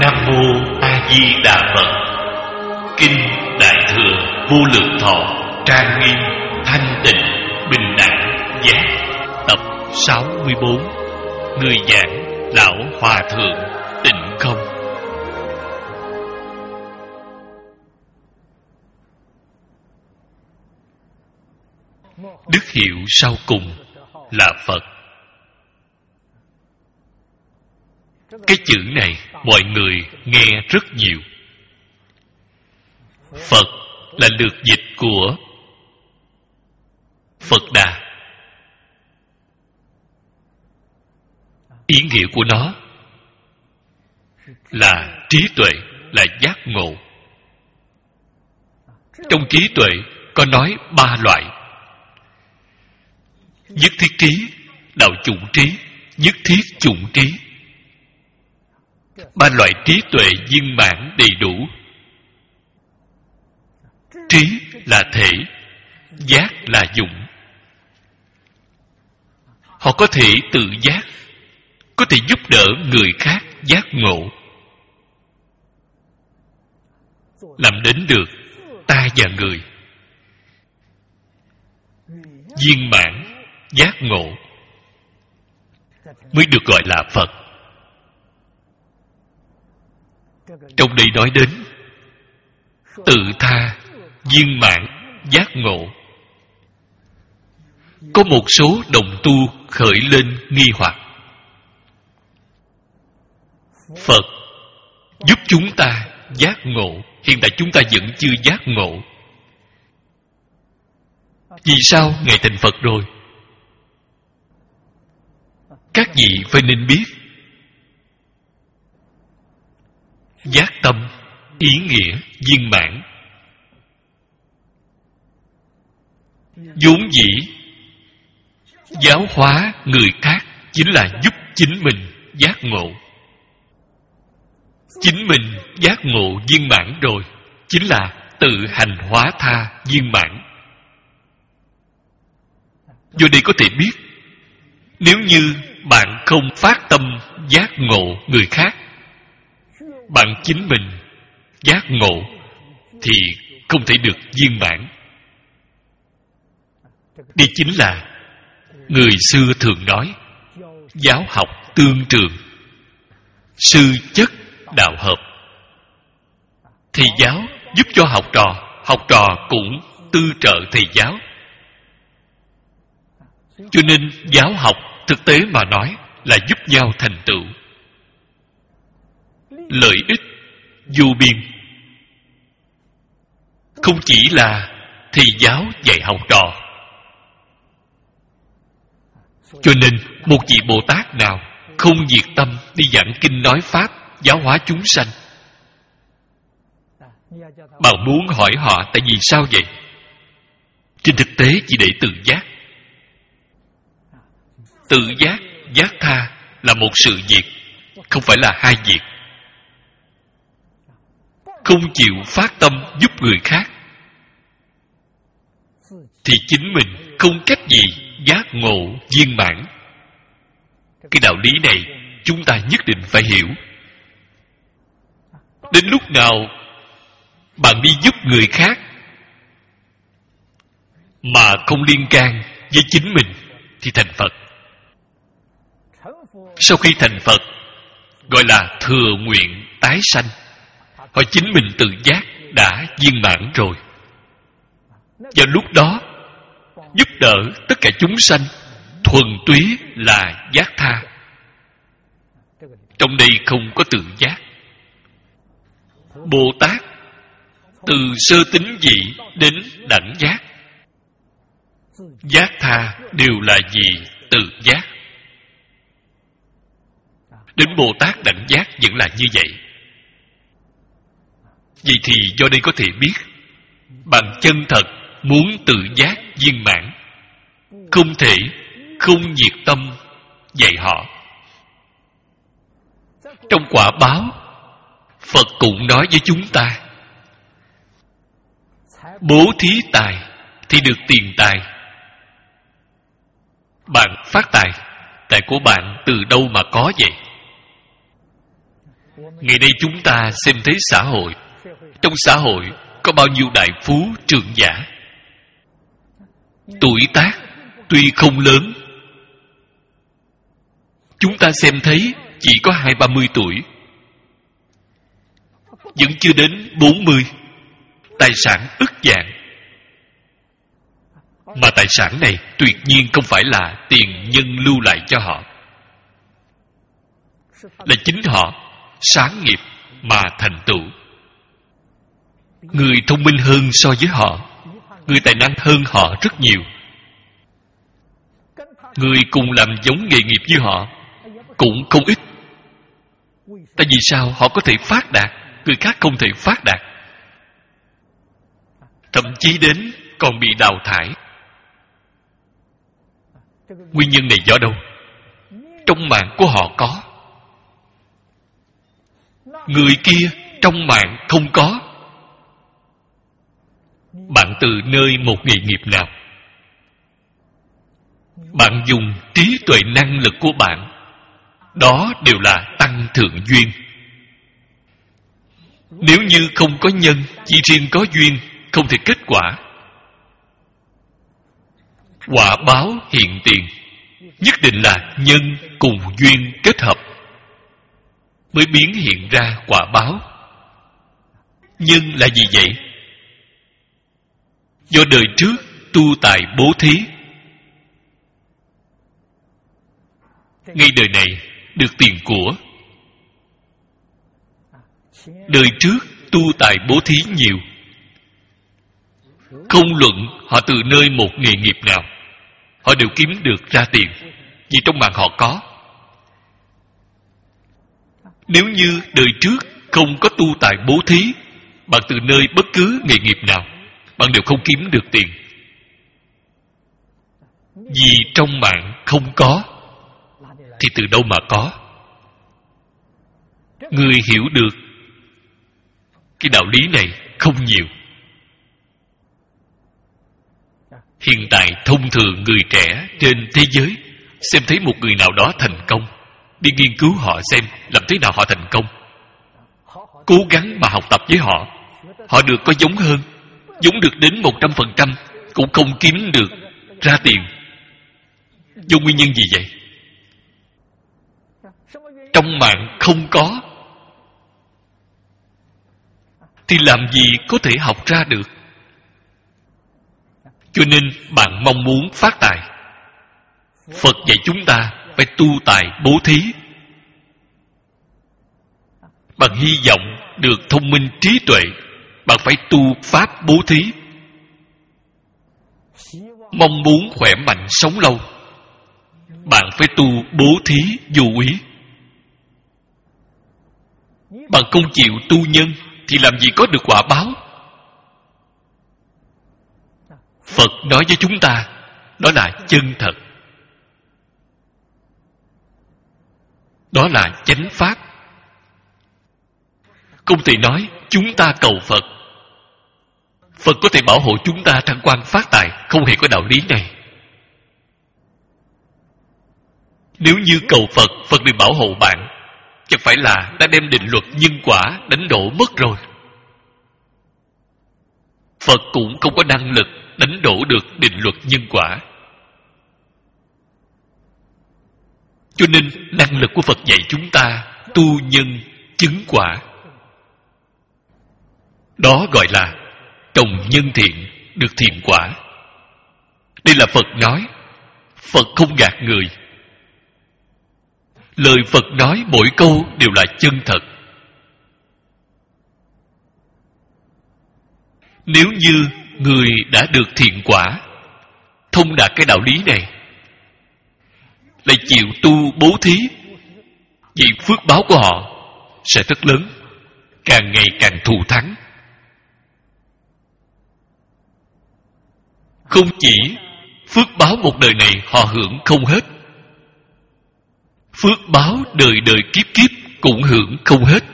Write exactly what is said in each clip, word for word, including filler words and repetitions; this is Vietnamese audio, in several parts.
Nam Mô A Di Đà Phật. Kinh Đại Thừa Vô Lượng Thọ, trang nghiêm, thanh tịnh, bình đẳng, giác. Tập sáu mươi bốn. Người giảng Lão Hòa Thượng Tịnh Không. Đức hiệu sau cùng là Phật. Cái chữ này mọi người nghe rất nhiều. Phật là lược dịch của Phật Đà. Ý nghĩa của nó là trí tuệ, là giác ngộ. Trong trí tuệ có nói ba loại: nhất thiết trí, đạo chủng trí, nhất thiết chủng trí. Ba loại trí tuệ viên mãn đầy đủ. Trí là thể, giác là dụng. Họ có thể tự giác, có thể giúp đỡ người khác giác ngộ, làm đến được ta và người viên mãn giác ngộ, mới được gọi là Phật. Trong đây nói đến tự tha viên mãn giác ngộ. Có một số đồng tu khởi lên nghi hoặc: Phật giúp chúng ta giác ngộ, hiện tại chúng ta vẫn chưa giác ngộ, vì sao Ngài thành Phật rồi? Các vị phải nên biết, giác tâm ý nghĩa viên mãn, vốn dĩ giáo hóa người khác chính là giúp chính mình giác ngộ. Chính mình giác ngộ viên mãn rồi, chính là tự hành hóa tha viên mãn. Do đây có thể biết, nếu như bạn không phát tâm giác ngộ người khác, bạn chính mình giác ngộ thì không thể được viên mãn. Đây chính là người xưa thường nói giáo học tương trường, sư chất đạo hợp. Thầy giáo giúp cho học trò, học trò cũng tư trợ thầy giáo. Cho nên giáo học thực tế mà nói là giúp nhau thành tựu, lợi ích vô biên. Không chỉ là thầy giáo dạy học trò. Cho nên một vị Bồ Tát nào không nhiệt tâm đi giảng kinh nói pháp giáo hóa chúng sanh, bạn muốn hỏi họ tại vì sao vậy? Trên thực tế chỉ để tự giác. Tự giác, giác tha là một sự việc, không phải là hai việc. Không chịu phát tâm giúp người khác thì chính mình không cách gì giác ngộ viên mãn. Cái đạo lý này chúng ta nhất định phải hiểu. Đến lúc nào bạn đi giúp người khác mà không liên can với chính mình thì thành Phật. Sau khi thành Phật gọi là thừa nguyện tái sanh. Họ chính mình tự giác đã viên mãn rồi. Và lúc đó giúp đỡ tất cả chúng sanh thuần túy là giác tha. Trong đây không có tự giác. Bồ Tát từ sơ tín vị đến đẳng giác, giác tha đều là gì? Tự giác. Đến Bồ Tát đẳng giác vẫn là như vậy. Vậy thì do đây có thể biết, bạn chân thật muốn tự giác viên mãn, không thể không nhiệt tâm dạy họ. Trong quả báo, Phật cũng nói với chúng ta: bố thí tài thì được tiền tài. Bạn phát tài, tài của bạn từ đâu mà có vậy? Ngày nay chúng ta xem thấy xã hội, trong xã hội có bao nhiêu đại phú trưởng giả, tuổi tác tuy không lớn, chúng ta xem thấy chỉ có hai ba mươi tuổi, vẫn chưa đến bốn mươi, tài sản ức vạn. Mà tài sản này tuyệt nhiên không phải là tiền nhân lưu lại cho họ, là chính họ sáng nghiệp mà thành tựu. Người thông minh hơn so với họ, người tài năng hơn họ rất nhiều, người cùng làm giống nghề nghiệp với họ cũng không ít. Tại vì sao họ có thể phát đạt, người khác không thể phát đạt, thậm chí đến còn bị đào thải? Nguyên nhân này do đâu? Trong mạng của họ có, người kia trong mạng không có. Bạn từ nơi một nghề nghiệp nào, bạn dùng trí tuệ năng lực của bạn, đó đều là tăng thượng duyên. Nếu như không có nhân, chỉ riêng có duyên, không thể kết quả. Quả báo hiện tiền, nhất định là nhân cùng duyên kết hợp mới biến hiện ra quả báo. Nhân là gì vậy? Do đời trước tu tài bố thí, ngay đời này được tiền của. Đời trước tu tài bố thí nhiều, không luận họ từ nơi một nghề nghiệp nào, họ đều kiếm được ra tiền, vì trong mạng họ có. Nếu như đời trước không có tu tài bố thí, bạn từ nơi bất cứ nghề nghiệp nào, bạn đều không kiếm được tiền, vì trong mạng không có, thì từ đâu mà có? Người hiểu được cái đạo lý này không nhiều. Hiện tại thông thường người trẻ trên thế giới xem thấy một người nào đó thành công, đi nghiên cứu họ xem làm thế nào họ thành công, cố gắng mà học tập với họ. Họ được có giống hơn, giống được đến một trăm phần trăm, cũng không kiếm được ra tiền. Do nguyên nhân gì vậy? Trong mạng không có, thì làm gì có thể học ra được? Cho nên bạn mong muốn phát tài, Phật dạy chúng ta phải tu tài bố thí. Bạn hy vọng được thông minh trí tuệ, bạn phải tu pháp bố thí. Mong muốn khỏe mạnh sống lâu, bạn phải tu bố thí vô úy. Bạn không chịu tu nhân thì làm gì có được quả báo? Phật nói với chúng ta, đó là chân thật, đó là chánh pháp. Không thể nói chúng ta cầu Phật, Phật có thể bảo hộ chúng ta thăng quan phát tài. Không hề có đạo lý này. Nếu như cầu Phật, Phật đều bảo hộ bạn, chẳng phải là đã đem định luật nhân quả đánh đổ mất rồi? Phật cũng không có năng lực đánh đổ được định luật nhân quả. Cho nên năng lực của Phật dạy chúng ta tu nhân chứng quả. Đó gọi là trồng nhân thiện được thiện quả. Đây là Phật nói. Phật không gạt người. Lời Phật nói mỗi câu đều là chân thật. Nếu như người đã được thiện quả, thông đạt cái đạo lý này, lại chịu tu bố thí, vậy phước báo của họ sẽ rất lớn, càng ngày càng thù thắng. Không chỉ phước báo một đời này họ hưởng không hết, phước báo đời đời kiếp kiếp cũng hưởng không hết.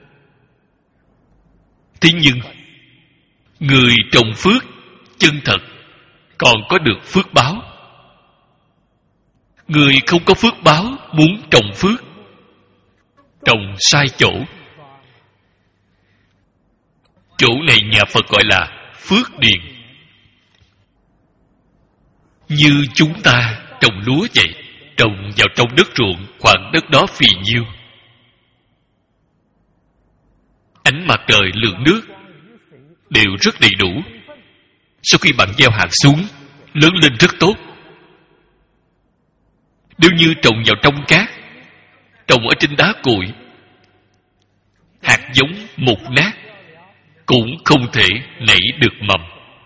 Thế nhưng người trồng phước chân thật còn có được phước báo. Người không có phước báo muốn trồng phước, trồng sai chỗ. Chỗ này nhà Phật gọi là phước điền. Như chúng ta trồng lúa vậy, trồng vào trong đất ruộng, khoảng đất đó phì nhiêu, ánh mặt trời, lượng nước đều rất đầy đủ. Sau khi bạn gieo hạt xuống, lớn lên rất tốt. Nếu như trồng vào trong cát, trồng ở trên đá cuội, hạt giống mục nát, cũng không thể nảy được mầm.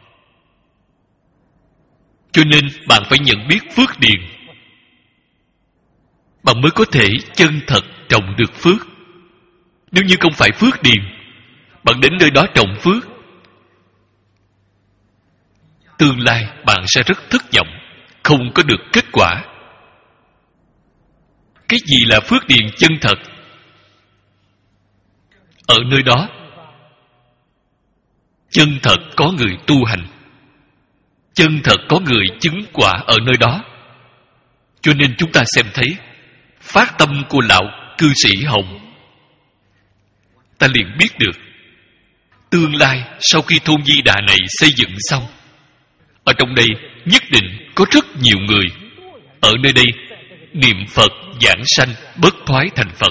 Cho nên bạn phải nhận biết phước điền, bạn mới có thể chân thật trồng được phước. Nếu như không phải phước điền, bạn đến nơi đó trồng phước, tương lai bạn sẽ rất thất vọng, không có được kết quả. Cái gì là phước điền chân thật? Ở nơi đó chân thật có người tu hành, chân thật có người chứng quả ở nơi đó. Cho nên chúng ta xem thấy phát tâm của lão cư sĩ Hồng, ta liền biết được tương lai sau khi thôn Di Đà này xây dựng xong, ở trong đây nhất định có rất nhiều người ở nơi đây niệm Phật giảng sanh bất thoái thành Phật.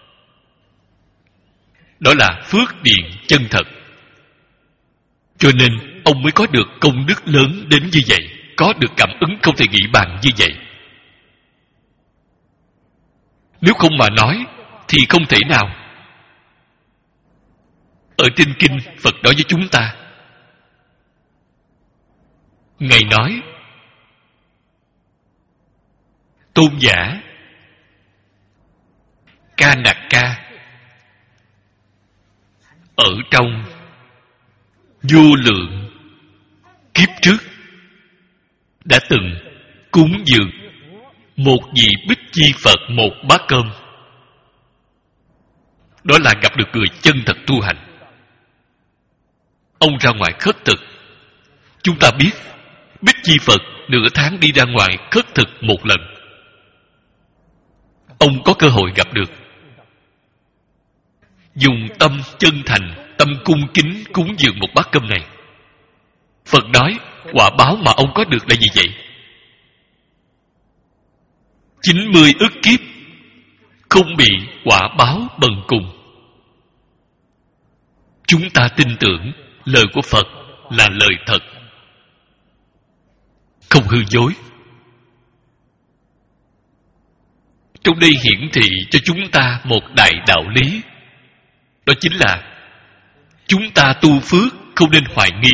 Đó là phước điền chân thật. Cho nên ông mới có được công đức lớn đến như vậy, có được cảm ứng không thể nghĩ bàn như vậy. Nếu không mà nói thì không thể nào. Ở trên kinh Phật nói với chúng ta, Ngài nói tôn giả Ca Nạc Ca ở trong vô lượng kiếp trước đã từng cúng dường một vị Bích Chi Phật một bát cơm. Đó là gặp được người chân thật tu hành. Ông ra ngoài khất thực. Chúng ta biết Bích Chi Phật nửa tháng đi ra ngoài khất thực một lần. Ông có cơ hội gặp được, dùng tâm chân thành, tâm cung kính cúng dường một bát cơm này. Phật nói quả báo mà ông có được là gì vậy? chín mươi ức kiếp không bị quả báo bần cùng. Chúng ta tin tưởng lời của Phật là lời thật, không hư dối. Trong đây hiển thị cho chúng ta một đại đạo lý, đó chính là chúng ta tu phước không nên hoài nghi,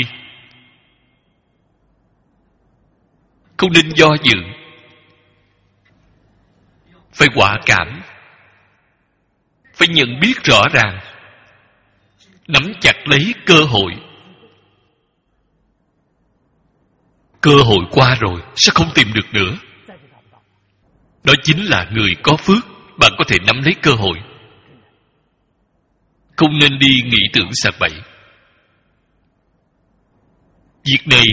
không nên do dự, phải quả cảm, phải nhận biết rõ ràng, nắm chặt lấy cơ hội. Cơ hội qua rồi sẽ không tìm được nữa. Đó chính là người có phước, bạn có thể nắm lấy cơ hội, không nên đi nghĩ tưởng sạc bậy. Việc này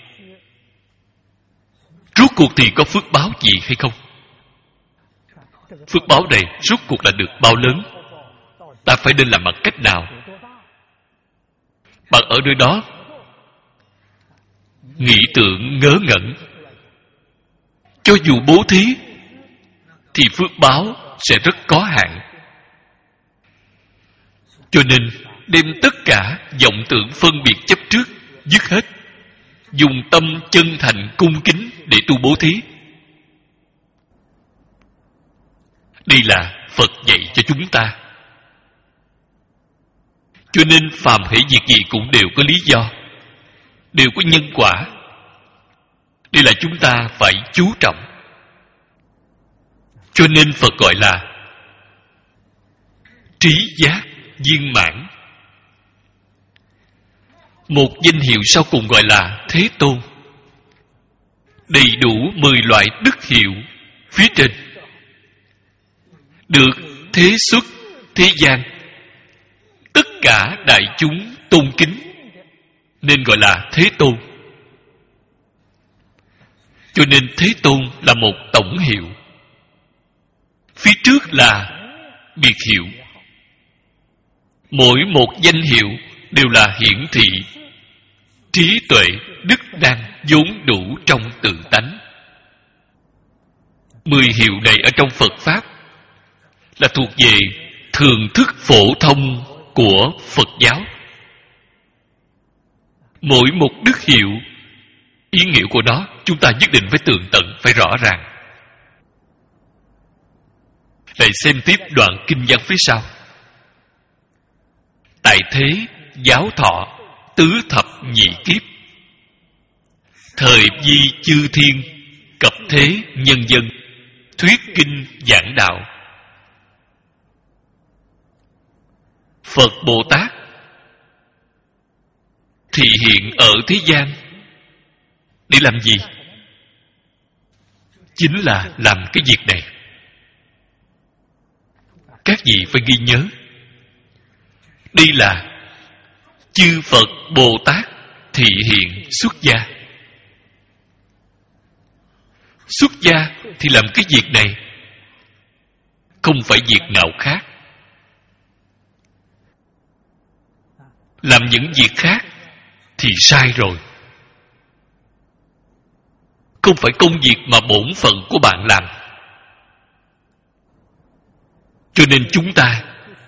rốt cuộc thì có phước báo gì hay không? Phước báo này rốt cuộc là được bao lớn? Ta phải nên làm bằng cách nào? Bạn ở nơi đó nghĩ tưởng ngớ ngẩn, cho dù bố thí thì phước báo sẽ rất có hạn. Cho nên đem tất cả vọng tưởng phân biệt chấp trước dứt hết, dùng tâm chân thành cung kính để tu bố thí. Đây là Phật dạy cho chúng ta. Cho nên phàm hễ việc gì cũng đều có lý do, đều có nhân quả. Đây là chúng ta phải chú trọng. Cho nên Phật gọi là trí giác viên mãn. Một danh hiệu sau cùng gọi là Thế Tôn. Đầy đủ mười loại đức hiệu phía trên, được thế xuất thế gian tất cả đại chúng tôn kính, nên gọi là Thế Tôn. Cho nên Thế Tôn là một tổng hiệu. Phía trước là biệt hiệu. Mỗi một danh hiệu đều là hiển thị trí tuệ, đức năng vốn đủ trong tự tánh. Mười hiệu này ở trong Phật Pháp là thuộc về thường thức phổ thông của Phật giáo. Mỗi một đức hiệu, ý nghĩa của nó chúng ta nhất định phải tường tận, phải rõ ràng. Lại xem tiếp đoạn kinh văn phía sau. Tại thế giáo thọ tứ thập nhị kiếp, thời vi chư thiên cập thế nhân dân, thuyết kinh giảng đạo. Phật Bồ Tát thị hiện ở thế gian để làm gì? Chính là làm cái việc này. Các vị phải ghi nhớ, đây là chư Phật Bồ Tát thị hiện xuất gia. Xuất gia thì làm cái việc này, không phải việc nào khác. Làm những việc khác thì sai rồi. Không phải công việc mà bổn phận của bạn làm. Cho nên chúng ta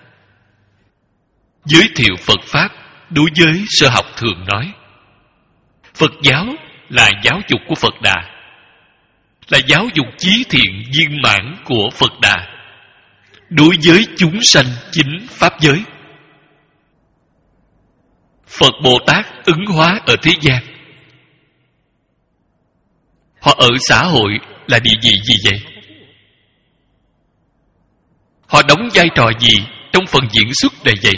giới thiệu Phật Pháp đối với sơ học thường nói, Phật giáo là giáo dục của Phật Đà, là giáo dục chí thiện viên mãn của Phật Đà đối với chúng sanh chính Pháp giới. Phật Bồ Tát ứng hóa ở thế gian. Họ ở xã hội là địa vị gì vậy? Họ đóng vai trò gì trong phần diễn xuất này vậy?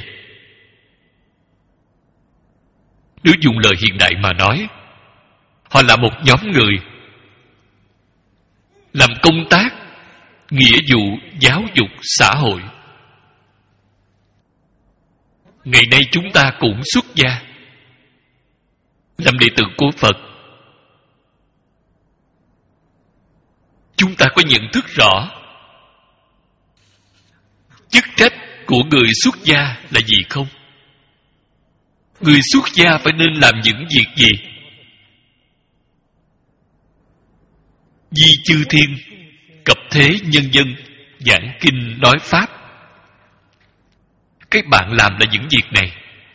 Nếu dùng lời hiện đại mà nói, họ là một nhóm người làm công tác nghĩa vụ giáo dục xã hội. Ngày nay chúng ta cũng xuất gia làm đệ tử của Phật. Chúng ta có nhận thức rõ chức trách của người xuất gia là gì không? Người xuất gia phải nên làm những việc gì? Vi chư thiên cập thế nhân dân, giảng kinh nói pháp. Các bạn làm là những việc này.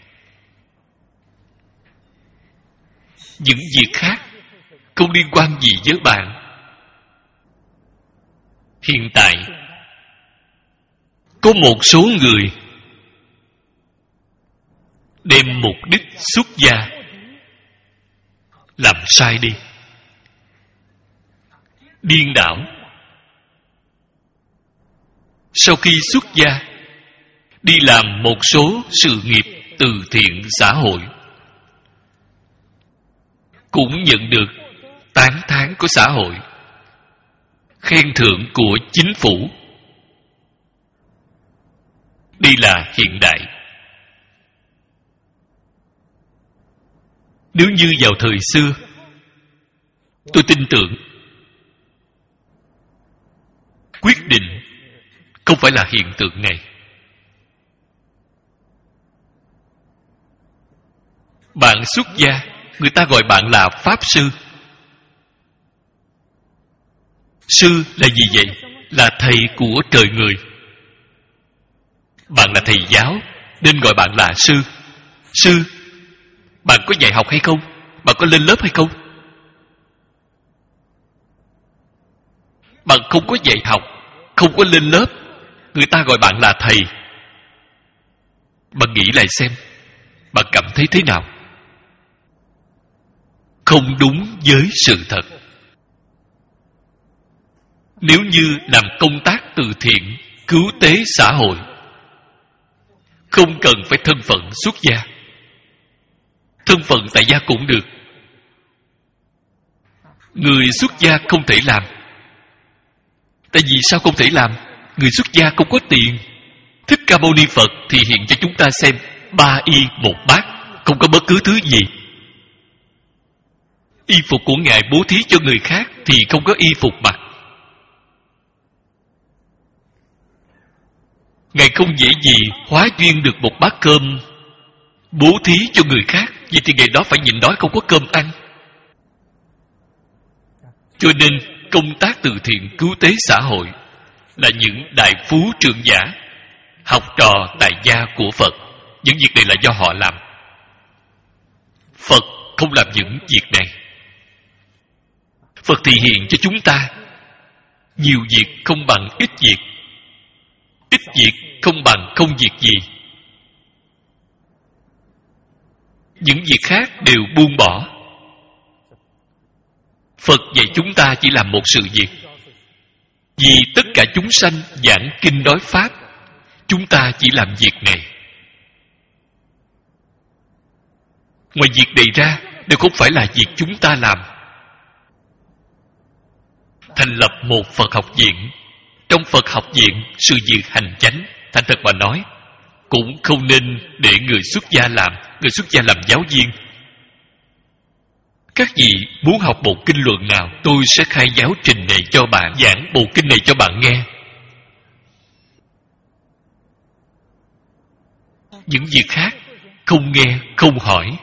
Những việc khác không liên quan gì với bạn. Hiện tại có một số người đem mục đích xuất gia làm sai đi, điên đảo. Sau khi xuất gia, đi làm một số sự nghiệp từ thiện xã hội, cũng nhận được tán thán của xã hội, khen thưởng của chính phủ. Đây là hiện đại. Nếu như vào thời xưa, tôi tin tưởng quyết định không phải là hiện tượng này. Bạn xuất gia, người ta gọi bạn là Pháp Sư. Sư là gì vậy? Là thầy của trời người. Bạn là thầy giáo, nên gọi bạn là sư. Sư, bạn có dạy học hay không? Bạn có lên lớp hay không? Bạn không có dạy học, không có lên lớp, người ta gọi bạn là thầy. Bạn nghĩ lại xem, bạn cảm thấy thế nào? Không đúng với sự thật. Nếu như làm công tác từ thiện, cứu tế xã hội, không cần phải thân phận xuất gia. Thân phận tại gia cũng được. Người xuất gia không thể làm. Tại vì sao không thể làm? Người xuất gia không có tiền. Thích Ca Mâu Ni Phật thì hiện cho chúng ta xem ba y một bát, không có bất cứ thứ gì. Y phục của Ngài bố thí cho người khác thì không có y phục mặc. Ngài không dễ gì hóa duyên được một bát cơm bố thí cho người khác. Vậy thì ngày đó phải nhịn đói không có cơm ăn. Cho nên công tác từ thiện cứu tế xã hội là những đại phú trưởng giả, học trò tại gia của Phật. Những việc này là do họ làm. Phật không làm những việc này. Phật thị hiện cho chúng ta nhiều việc không bằng ít việc, ít việc không bằng không việc gì. Những việc khác đều buông bỏ. Phật dạy chúng ta chỉ làm một sự việc. Vì tất cả chúng sanh giảng kinh nói pháp, chúng ta chỉ làm việc này. Ngoài việc này ra đều không phải là việc chúng ta làm. Thành lập một Phật học viện. Trong Phật học viện, sự việc hành chánh, thành thật mà nói, cũng không nên để người xuất gia làm. Người xuất gia làm giáo viên. Các vị muốn học bộ kinh luận nào, tôi sẽ khai giáo trình này cho bạn, giảng bộ kinh này cho bạn nghe. Những việc khác không nghe, không hỏi.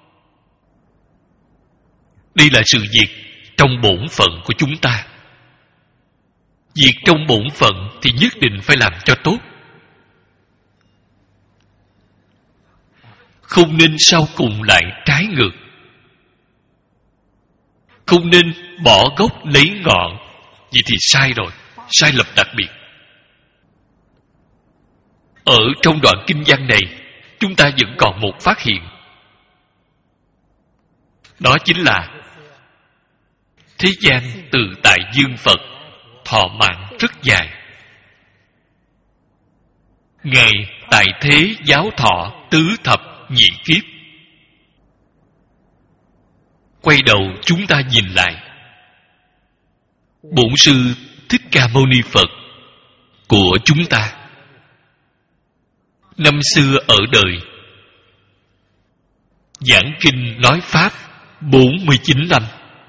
Đây là sự việc trong bổn phận của chúng ta. Việc trong bổn phận thì nhất định phải làm cho tốt. Không nên sau cùng lại trái ngược. Không nên bỏ gốc lấy ngọn. Vậy thì sai rồi, sai lầm đặc biệt. Ở trong đoạn kinh văn này, chúng ta vẫn còn một phát hiện. Đó chính là thế gian từ tại dương Phật thọ mạng rất dài. Ngài tại thế giáo thọ tứ thập nhị kiếp. Quay đầu chúng ta nhìn lại, Bổn Sư Thích Ca Mâu Ni Phật của chúng ta năm xưa ở đời giảng kinh nói pháp bốn mươi chín năm.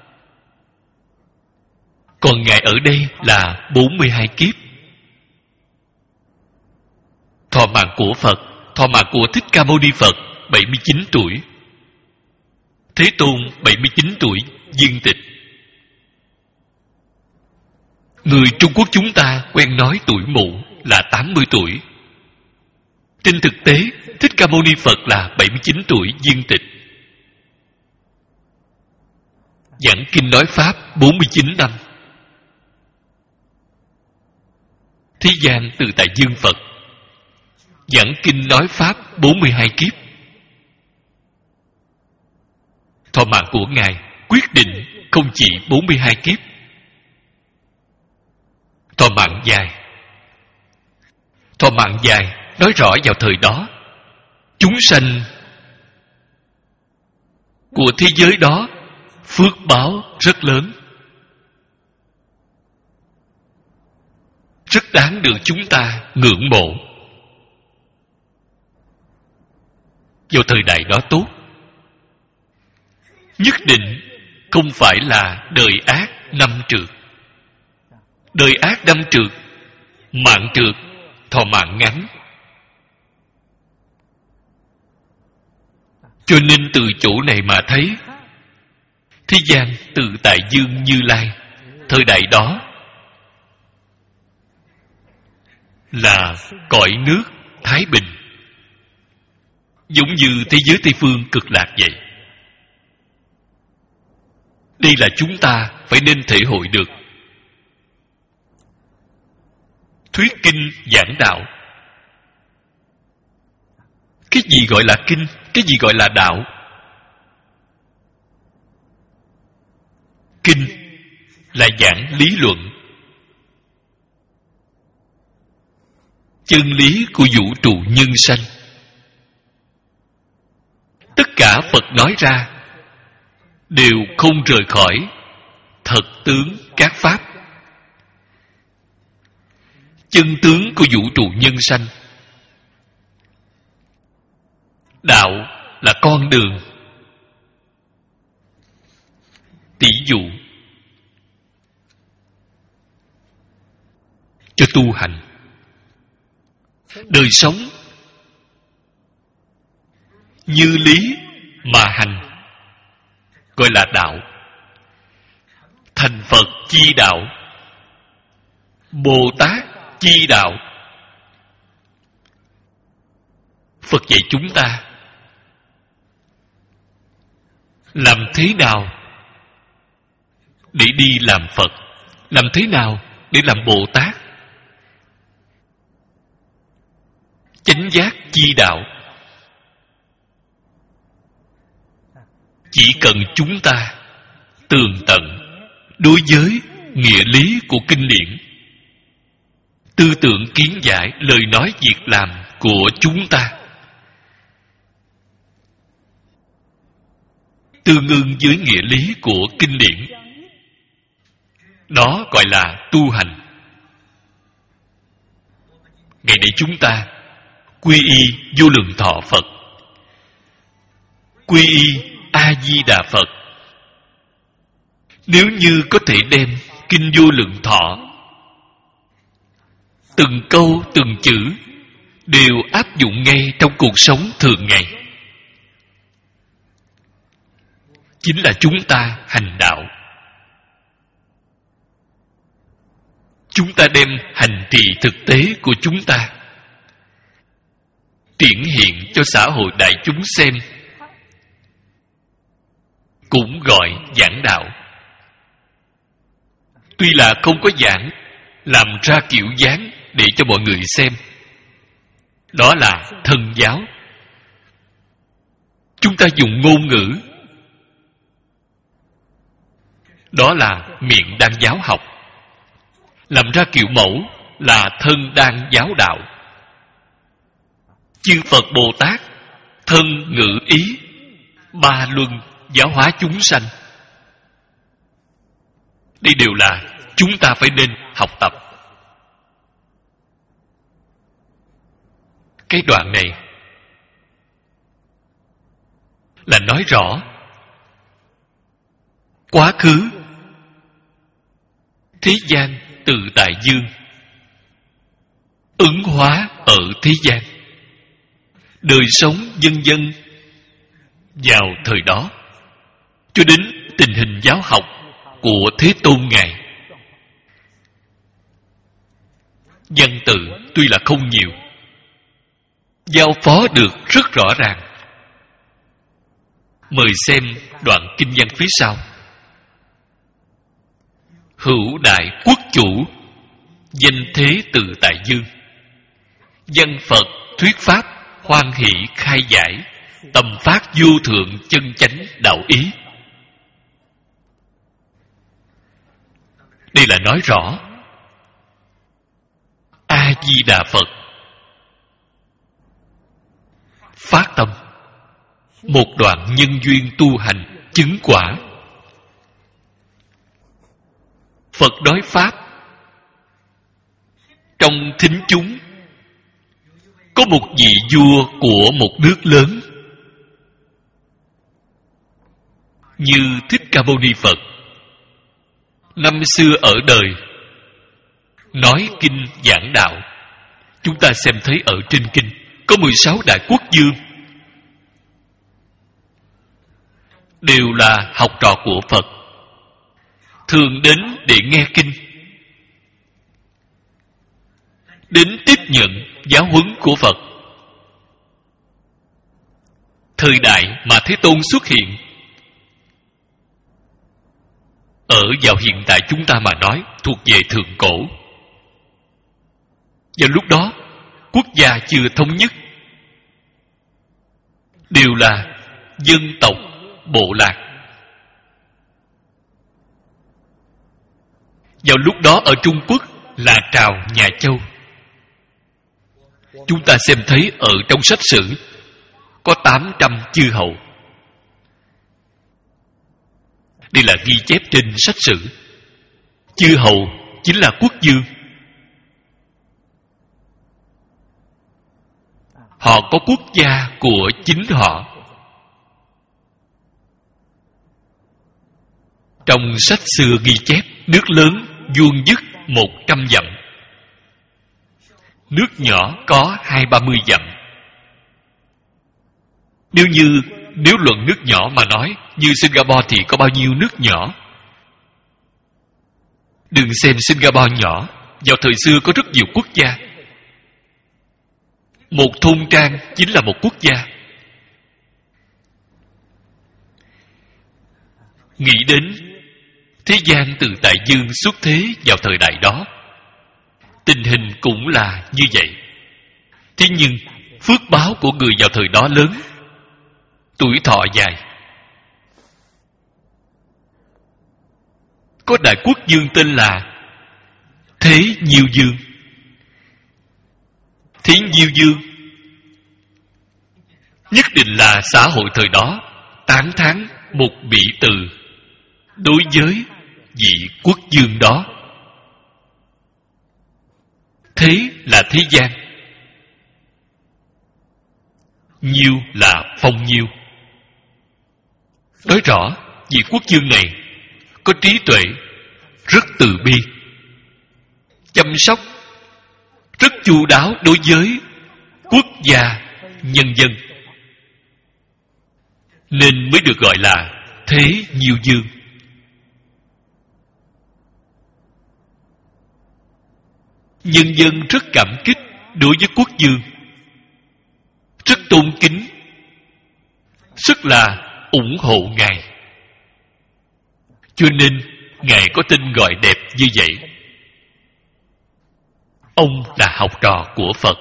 Còn Ngài ở đây là bốn mươi hai kiếp. Thọ mạng của Phật, thọ mạng của Thích Ca Mâu Ni Phật bảy mươi chín tuổi. Thế Tôn bảy mươi chín tuổi viên tịch. Người Trung Quốc chúng ta quen nói tuổi mụ là tám mươi tuổi. Trên thực tế, Thích Ca Mâu Ni Phật là bảy mươi chín tuổi viên tịch. Giảng kinh nói pháp bốn mươi chín năm. Thế gian từ tại dương Phật giảng kinh nói pháp bốn mươi hai kiếp. Thọ mạng của Ngài quyết định không chỉ bốn mươi hai kiếp. Thọ mạng dài. Thọ mạng dài nói rõ vào thời đó chúng sanh của thế giới đó phước báo rất lớn, rất đáng được chúng ta ngưỡng mộ. Vào thời đại đó tốt, nhất định không phải là đời ác năm trượt. Đời ác năm trượt, mạng trượt, thọ mạng ngắn. Cho nên từ chỗ này mà thấy thế gian từ tại dương Như Lai thời đại đó là cõi nước thái bình, giống như thế giới Tây Phương cực lạc vậy. Đây là chúng ta phải nên thể hội được. Thuyết kinh giảng đạo. Cái gì gọi là kinh? Cái gì gọi là đạo? Kinh là giảng lý luận, chân lý của vũ trụ nhân sanh. Tất cả Phật nói ra đều không rời khỏi thật tướng các pháp, chân tướng của vũ trụ nhân sanh. Đạo là con đường. Tỷ dụ cho tu hành. đời sống như lý mà hành, gọi là đạo. Thành Phật chi đạo, Bồ Tát chi đạo. Phật dạy chúng ta làm thế nào để đi làm Phật, làm thế nào để làm Bồ Tát. Chánh giác chi đạo. Chỉ cần chúng ta tường tận đối với nghĩa lý của kinh điển, tư tưởng kiến giải, lời nói việc làm của chúng ta tương ưng với nghĩa lý của kinh điển, đó gọi là tu hành. Ngày nay chúng ta quy y vô lượng thọ Phật, quy y A Di Đà Phật. Nếu như có thể đem kinh vô lượng thọ từng câu từng chữ đều áp dụng ngay trong cuộc sống thường ngày, chính là chúng ta hành đạo. Chúng ta đem hành trì thực tế của chúng ta triển hiện cho xã hội đại chúng xem, cũng gọi giảng đạo. Tuy là không có giảng, làm ra kiểu dáng để cho mọi người xem, đó là thân giáo. Chúng ta dùng ngôn ngữ, đó là miệng đang giáo học. Làm ra kiểu mẫu là thân đang giáo đạo. Chư Phật Bồ Tát thân ngữ ý ba luân giáo hóa chúng sanh. Đây đều là chúng ta phải nên học tập. Cái đoạn này là nói rõ quá khứ thế gian từ tại dương ứng hóa ở thế gian, đời sống dân dân vào thời đó, cho đến tình hình giáo học của Thế Tôn Ngài. Văn tự tuy là không nhiều, giao phó được rất rõ ràng. Mời xem đoạn kinh văn phía sau. Hữu đại quốc chủ, danh thế từ tại dương, văn Phật thuyết pháp hoan hỷ khai giải, tầm phát vô thượng chân chánh đạo ý. Đây là nói rõ A Di Đà Phật phát tâm một đoạn nhân duyên tu hành chứng quả. Phật nói pháp, trong thính chúng có một vị vua của một nước lớn như Thích Ca Mâu Ni Phật. Năm xưa ở đời nói kinh giảng đạo, chúng ta xem thấy ở trên kinh có mười sáu đại quốc vương, đều là học trò của Phật, thường đến để nghe kinh, đến tiếp nhận giáo huấn của Phật. Thời đại mà Thế Tôn xuất hiện, ở vào hiện tại chúng ta mà nói, thuộc về thượng cổ. Vào lúc đó quốc gia chưa thống nhất, đều là dân tộc bộ lạc. Vào lúc đó ở Trung Quốc là Trào Nhà Châu. Chúng ta xem thấy ở trong sách sử có tám trăm chư hầu. Đây là ghi chép trên sách sử. Chư hầu chính là quốc vương. Họ có quốc gia của chính họ. Trong sách xưa ghi chép nước lớn vuông vức một trăm dặm, nước nhỏ có hai ba mươi dặm. Nếu như Nếu luận nước nhỏ mà nói, như Singapore thì có bao nhiêu nước nhỏ? Đừng xem Singapore nhỏ, vào thời xưa có rất nhiều quốc gia. Một thôn trang chính là một quốc gia. Nghĩ đến thế gian từ đại dương xuất thế vào thời đại đó, tình hình cũng là như vậy. Thế nhưng phước báo của người vào thời đó lớn, tuổi thọ dài. Có đại quốc vương tên là Thế Nhiêu Dương. Thế Nhiêu Dương nhất định là xã hội thời đó tán thán một vị từ đối với vị quốc vương đó. Thế là thế gian, Nhiêu là phong nhiêu. Nói rõ vị quốc vương này có trí tuệ, rất từ bi, chăm sóc rất chu đáo đối với quốc gia, nhân dân, nên mới được gọi là Thế Nhiêu Dương. Nhân dân rất cảm kích đối với quốc vương, rất tôn kính, rất là ủng hộ Ngài. Cho nên Ngài có tên gọi đẹp như vậy. Ông là học trò của Phật,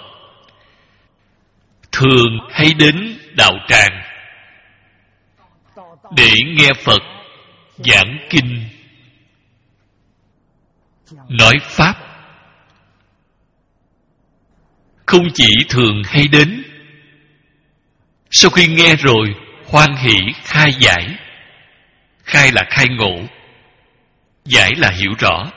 thường hay đến đạo tràng để nghe Phật giảng kinh, nói Pháp. Không chỉ thường hay đến, sau khi nghe rồi hoan hỷ khai giải. Khai là khai ngộ, giải là hiểu rõ.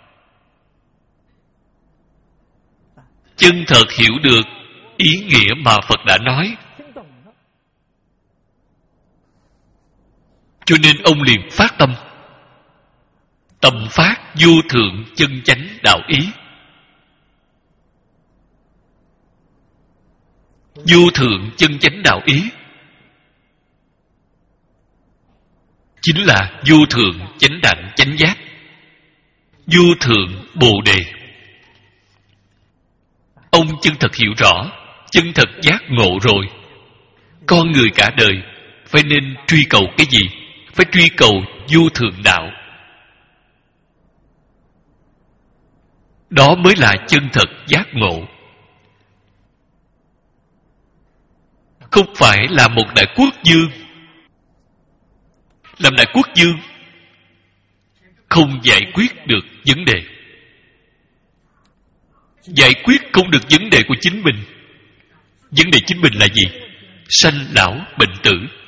Chân thật hiểu được ý nghĩa mà Phật đã nói. Cho nên ông liền phát tâm, tâm phát vô thượng chân chánh đạo ý. Vô thượng chân chánh đạo ý chính là vô thượng chánh đẳng chánh giác, vô thượng bồ đề. Ông chân thật hiểu rõ, chân thật giác ngộ rồi, con người cả đời phải nên truy cầu cái gì? Phải truy cầu vô thượng đạo. Đó mới là chân thật giác ngộ. Không phải là một đại quốc vương. Làm đại quốc vương không giải quyết được vấn đề, giải quyết không được vấn đề của chính mình. Vấn đề chính mình là gì? Sanh lão bệnh tử.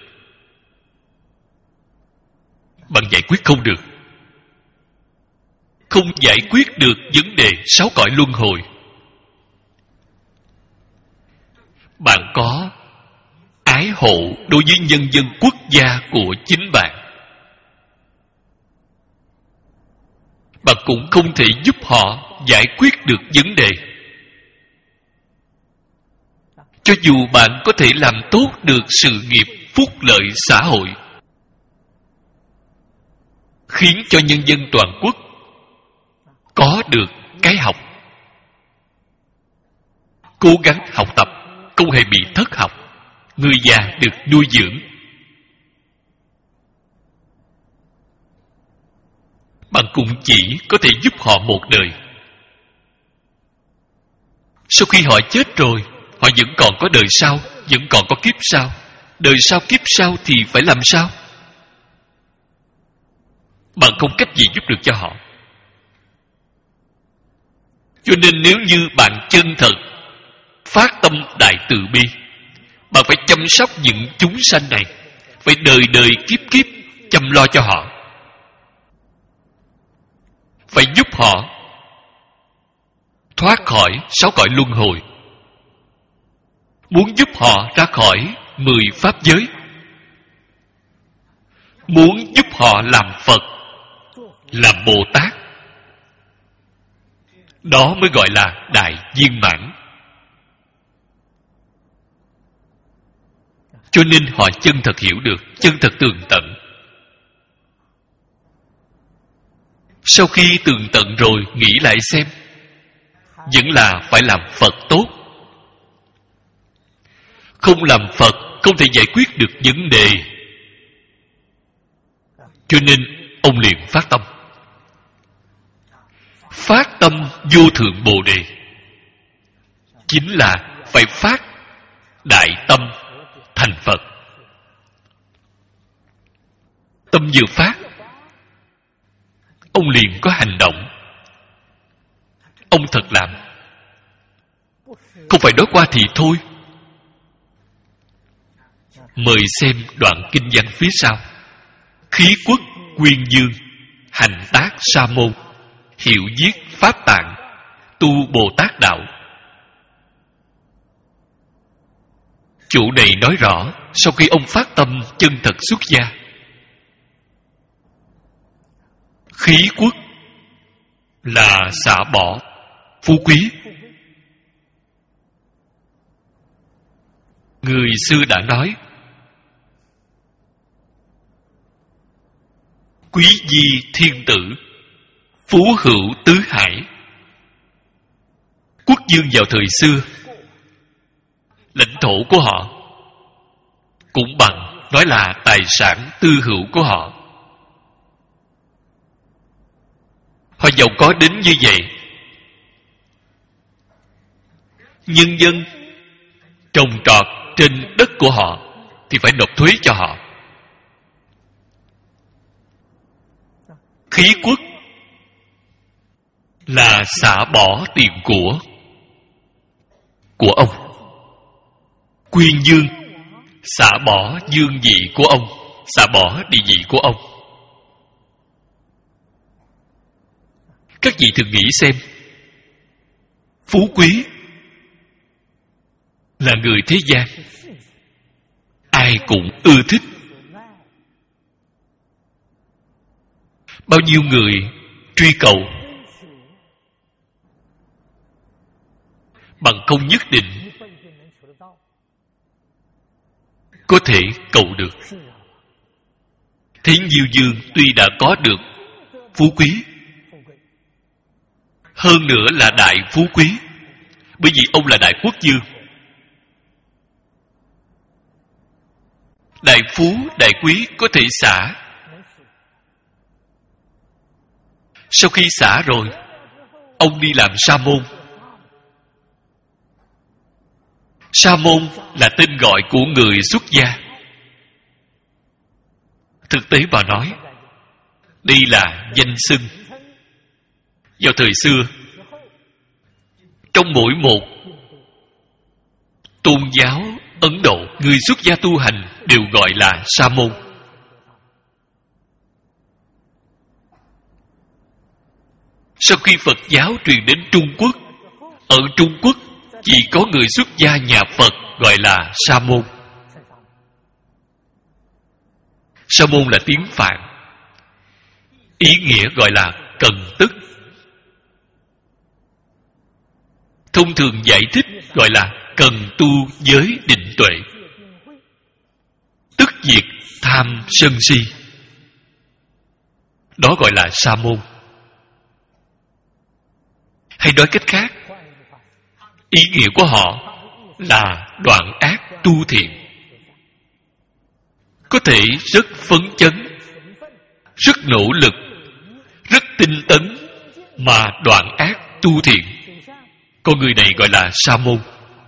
Bạn giải quyết không được, không giải quyết được vấn đề sáu cõi luân hồi. Bạn có ái hộ đối với nhân dân quốc gia của chính bạn, bạn cũng không thể giúp họ giải quyết được vấn đề. Cho dù bạn có thể làm tốt được sự nghiệp phúc lợi xã hội, khiến cho nhân dân toàn quốc có được cái học, cố gắng học tập, không hề bị thất học, người già được nuôi dưỡng, bạn cũng chỉ có thể giúp họ một đời. Sau khi họ chết rồi, họ vẫn còn có đời sau, vẫn còn có kiếp sau. Đời sau kiếp sau thì phải làm sao? Bạn không cách gì giúp được cho họ. Cho nên nếu như bạn chân thật phát tâm đại từ bi, bạn phải chăm sóc những chúng sanh này, phải đời đời kiếp kiếp chăm lo cho họ, phải giúp họ thoát khỏi sáu cõi luân hồi. Muốn giúp họ ra khỏi mười pháp giới, muốn giúp họ làm Phật, làm Bồ Tát, đó mới gọi là đại viên mãn. Cho nên họ chân thật hiểu được, chân thật tường tận. Sau khi tường tận rồi, nghĩ lại xem, vẫn là phải làm Phật tốt. Không làm Phật không thể giải quyết được vấn đề. Cho nên ông liền phát tâm. Phát tâm vô thượng Bồ Đề chính là phải phát đại tâm thành Phật. Tâm vừa phát, ông liền có hành động. Ông thật làm, không phải nói qua thì thôi. Mời xem đoạn kinh văn phía sau. Khí quốc Quyên Dương, hành tác Sa môn, hiệu viết Pháp tạng, tu Bồ Tát đạo. Chủ này nói rõ, sau khi ông phát tâm chân thật xuất gia, khí quốc là xả bỏ phú quý. Người xưa đã nói, quý di thiên tử, phú hữu tứ hải. Quốc dương vào thời xưa, lãnh thổ của họ cũng bằng nói là tài sản tư hữu của họ. Họ giàu có đến như vậy, nhân dân trồng trọt trên đất của họ thì phải nộp thuế cho họ. Khí quốc là xả bỏ tiền của của ông. Quyên dương xả bỏ dương vị của ông, xả bỏ địa vị của ông. Các vị thử nghĩ xem, phú quý là người thế gian, ai cũng ưa thích. Bao nhiêu người truy cầu, bằng không nhất định có thể cầu được. Thế Diêu Dương tuy đã có được phú quý, hơn nữa là đại phú quý, bởi vì ông là đại quốc dương. Đại phú, đại quý có thể xả. Sau khi xả rồi, ông đi làm sa môn. Sa môn là tên gọi của người xuất gia. Thực tế mà nói, đây là danh xưng. Vào thời xưa, trong mỗi một tôn giáo Ấn Độ, người xuất gia tu hành đều gọi là sa môn. Sau khi Phật giáo truyền đến Trung Quốc, ở Trung Quốc chỉ có người xuất gia nhà Phật gọi là sa môn. Sa môn là tiếng Phạn, ý nghĩa gọi là cần tức. Thông thường giải thích gọi là cần tu giới định tuệ, tức diệt tham sân si. Đó gọi là sa môn. Hay nói cách khác, ý nghĩa của họ là đoạn ác tu thiện. Có thể rất phấn chấn, rất nỗ lực, rất tinh tấn mà đoạn ác tu thiện. Con người này gọi là sa môn.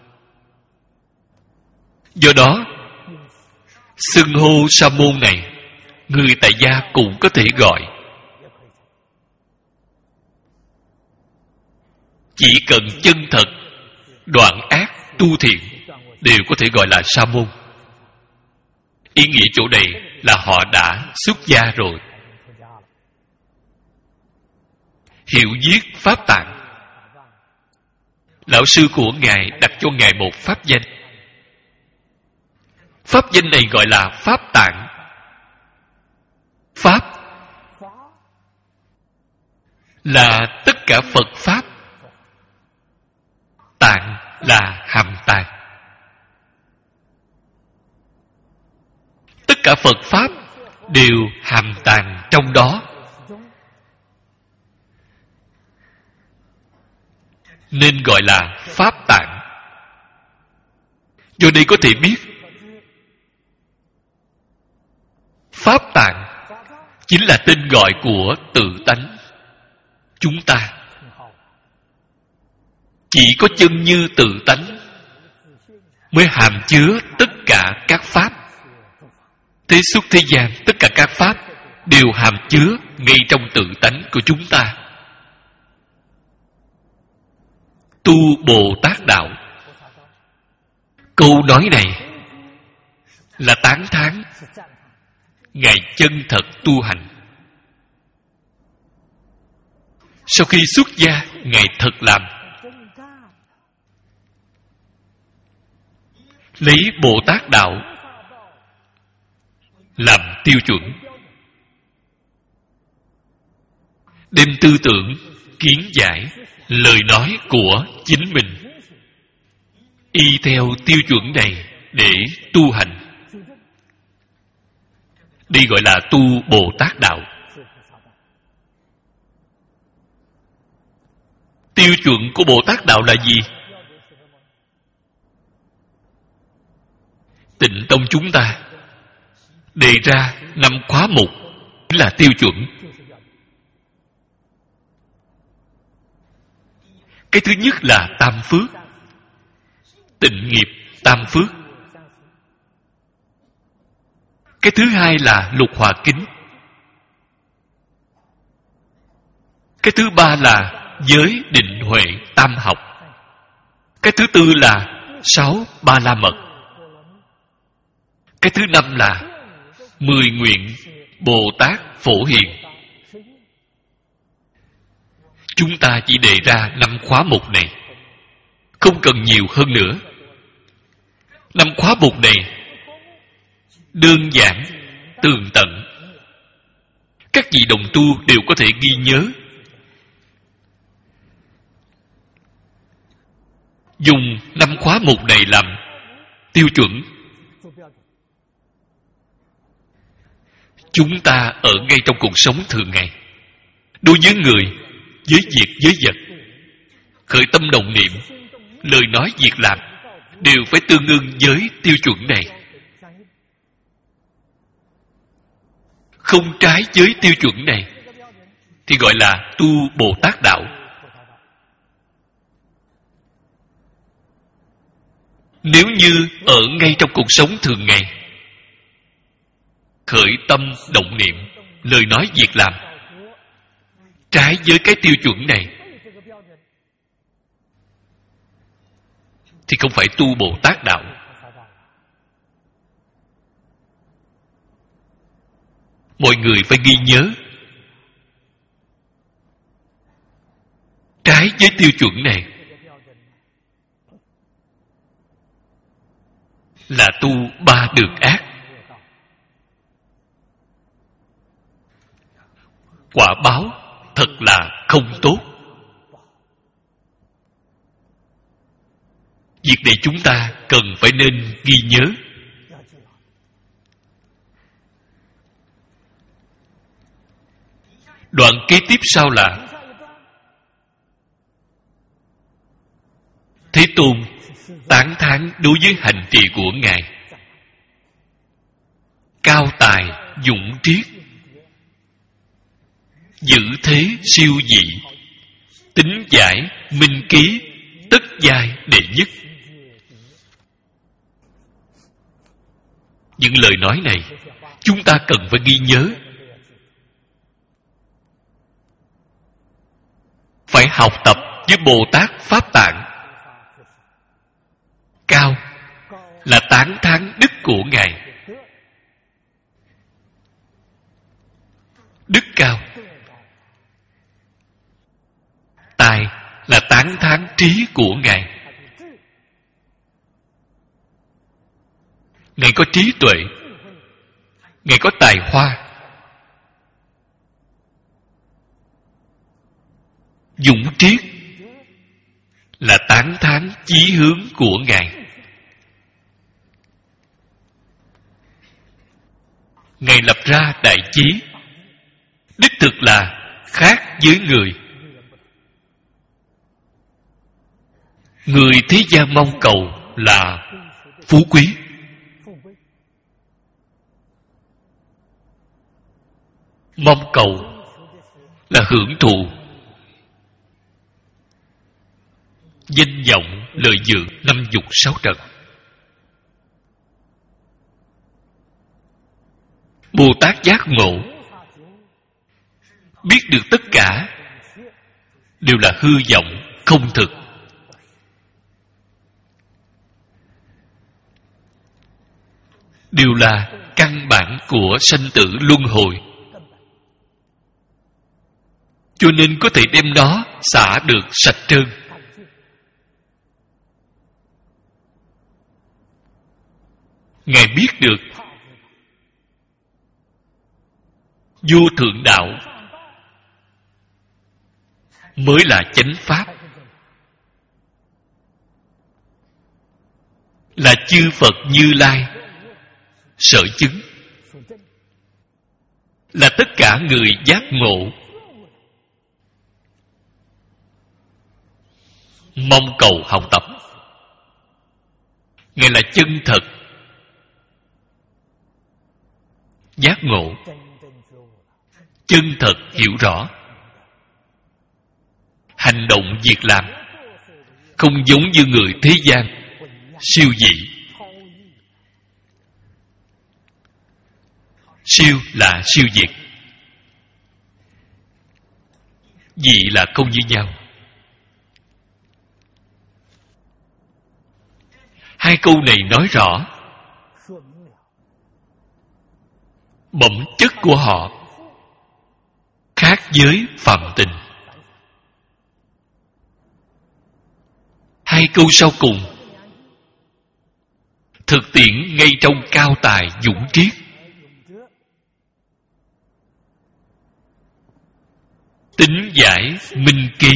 Do đó, xưng hô sa môn này, người tại gia cũng có thể gọi. Chỉ cần chân thật đoạn ác tu thiện đều có thể gọi là sa môn. Ý nghĩa chỗ này là họ đã xuất gia rồi. Hiệu viết Pháp tạng. Lão sư của Ngài đặt cho Ngài một pháp danh. Pháp danh này gọi là Pháp tạng. Pháp là tất cả Phật Pháp. Tạng là hàm tạng. Phật Pháp đều hàm tàng trong đó. Nên gọi là Pháp tạng. Do đây có thể biết, Pháp tạng chính là tên gọi của tự tánh chúng ta. Chỉ có chân như tự tánh mới hàm chứa tất cả các Pháp. Thế xuất thế gian, tất cả các Pháp đều hàm chứa ngay trong tự tánh của chúng ta. Tu Bồ Tát Đạo, câu nói này là tán thán Ngài chân thật tu hành. Sau khi xuất gia, Ngài thật làm, lấy Bồ Tát Đạo làm tiêu chuẩn, đem tư tưởng, kiến giải, lời nói của chính mình y theo tiêu chuẩn này để tu hành. Đây gọi là tu Bồ Tát Đạo. Tiêu chuẩn của Bồ Tát Đạo là gì? Tịnh Tông chúng ta đề ra năm khóa mục là tiêu chuẩn. Cái thứ nhất là tam phước, tịnh nghiệp tam phước. Cái thứ hai là lục hòa kính. Cái thứ ba là giới định huệ tam học. Cái thứ tư là sáu ba la mật. Cái thứ năm là mười nguyện Bồ Tát Phổ Hiền. Chúng ta chỉ đề ra năm khóa mục này, không cần nhiều hơn nữa. Năm khóa mục này đơn giản, tường tận, các vị đồng tu đều có thể ghi nhớ. Dùng năm khóa mục này làm tiêu chuẩn, chúng ta ở ngay trong cuộc sống thường ngày, đối với người, với việc, với vật, khởi tâm động niệm, lời nói, việc làm đều phải tương ưng với tiêu chuẩn này. Không trái với tiêu chuẩn này thì gọi là tu Bồ Tát Đạo. Nếu như ở ngay trong cuộc sống thường ngày, khởi tâm động niệm, lời nói, việc làm trái với cái tiêu chuẩn này thì không phải tu Bồ Tát Đạo. Mọi người phải ghi nhớ, trái với tiêu chuẩn này là tu ba đường ác. Quả báo thật là không tốt. Việc này chúng ta cần phải nên ghi nhớ. Đoạn kế tiếp sau là Thế Tôn tán thán đối với hành trì của Ngài: cao tài dũng triết, giữ thế siêu dị, tính giải minh ký, tất giai đệ nhất. Những lời nói này chúng ta cần phải ghi nhớ, phải học tập với Bồ Tát Pháp Tạng. Cao là tán thán đức của Ngài, đức cao. Tài là tán thán trí của Ngài. Ngài có trí tuệ, Ngài có tài hoa. Dũng triết là tán thán chí hướng của Ngài. Ngài lập ra đại chí, đích thực là khác với người. Người thế gian mong cầu là phú quý, mong cầu là hưởng thụ danh vọng, lợi dưỡng, năm dục sáu trần. Bồ Tát giác ngộ, biết được tất cả đều là hư vọng, không thực. Đều là căn bản của sanh tử luân hồi. Cho nên có thể đem nó xả được sạch trơn. Ngài biết được vô thượng đạo mới là chánh pháp, là chư Phật Như Lai sở chứng, là tất cả người giác ngộ mong cầu học tập. Ngài là chân thật giác ngộ, chân thật hiểu rõ. Hành động việc làm không giống như người thế gian siêu dị. Siêu là siêu diệt, dị là không như nhau. Hai câu này nói rõ bẩm chất của họ khác với phàm tình. Hai câu sau cùng thực tiễn ngay trong cao tài dũng triết. Tính giải minh ký,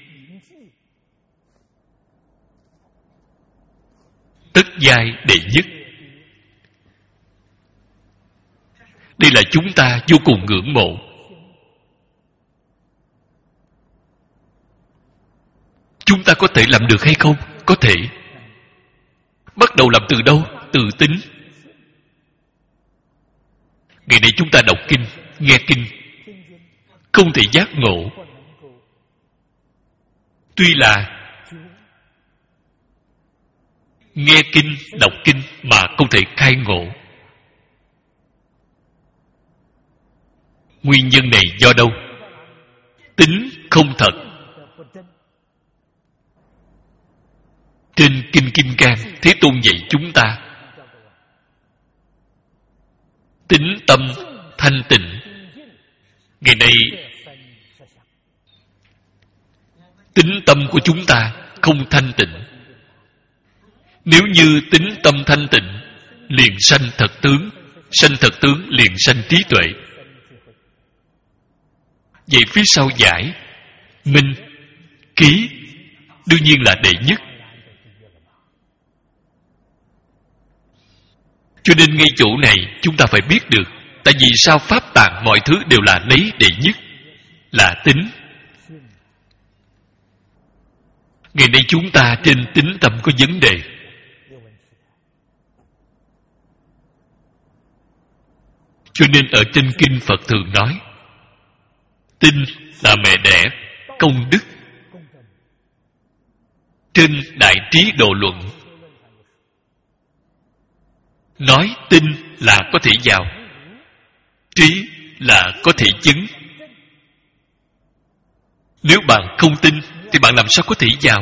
tất giai đệ nhất. Đây là chúng ta vô cùng ngưỡng mộ. Chúng ta có thể làm được hay không? Có thể. Bắt đầu làm từ đâu? Từ tính. Ngày nay chúng ta đọc kinh, nghe kinh, không thể giác ngộ. Tuy là nghe kinh, đọc kinh mà không thể khai ngộ. Nguyên nhân này do đâu? Tính không thật. Trên Kinh Kim Cang, Thế Tôn dạy chúng ta tính tâm thanh tịnh. Ngày nay tính tâm của chúng ta không thanh tịnh. Nếu như tính tâm thanh tịnh, liền sanh thật tướng, sanh thật tướng liền sanh trí tuệ. Vậy phía sau giải minh ký đương nhiên là đệ nhất. Cho nên ngay chỗ này chúng ta phải biết được, tại vì sao pháp tạng mọi thứ đều là lấy đệ nhất, là tính. Ngày nay chúng ta trên tính tâm có vấn đề. Cho nên ở trên kinh Phật thường nói, tinh là mẹ đẻ công đức. Trên Đại Trí Độ Luận nói tinh là có thể vào, trí là có thể chứng. Nếu bạn không tin thì bạn làm sao có thể vào?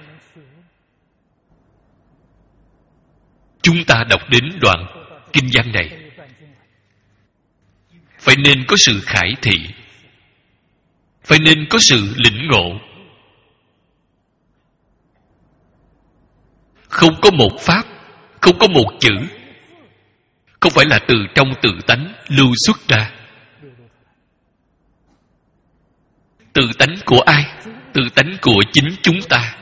Chúng ta đọc đến đoạn kinh văn này, phải nên có sự khải thị, phải nên có sự lĩnh ngộ. Không có một pháp, không có một chữ, không phải là từ trong tự tánh lưu xuất ra. Tự tánh của ai? Tự tánh của chính chúng ta.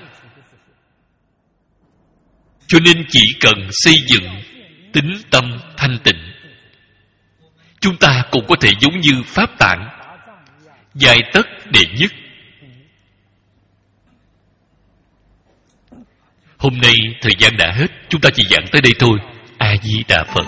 Cho nên chỉ cần xây dựng tính tâm thanh tịnh, có thể giống như pháp tạng, giai tất đệ nhất. Hôm nay thời gian đã hết, chúng ta chỉ giảng tới đây thôi. A Di Đà Phật.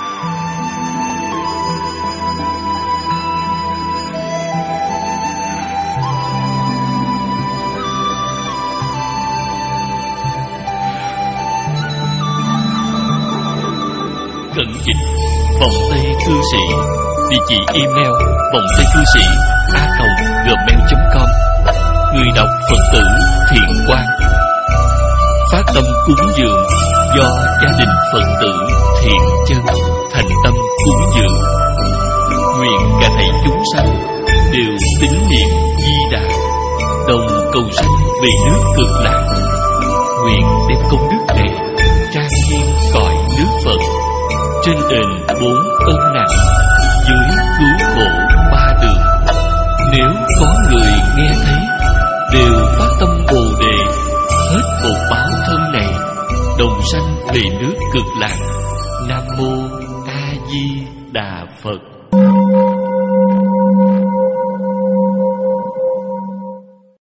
Cẩn dịch vòng Tây Cư Sĩ. Địa chỉ email vòng Tây Cư Sĩ a còng gmail chấm com. Người đọc Phật tử Thiện Quang. Phát tâm cúng dường do gia đình Phật tử Thiện Chân thành tâm cúng dường. Nguyện cả thảy chúng sanh đều tín niệm Di Đà, đồng cầu sanh về nước Cực Lạc. Nguyện đem công đức này trang nghiêm cõi nước Phật, trên đền bốn ân nặng, dưới cứu khổ ba đường. Nếu có người nghe thấy, đều phát tâm Bồ Đề, hết bột báo thân này, đồng sanh về nước Cực Lạc. Nam mô A Di Đà Phật.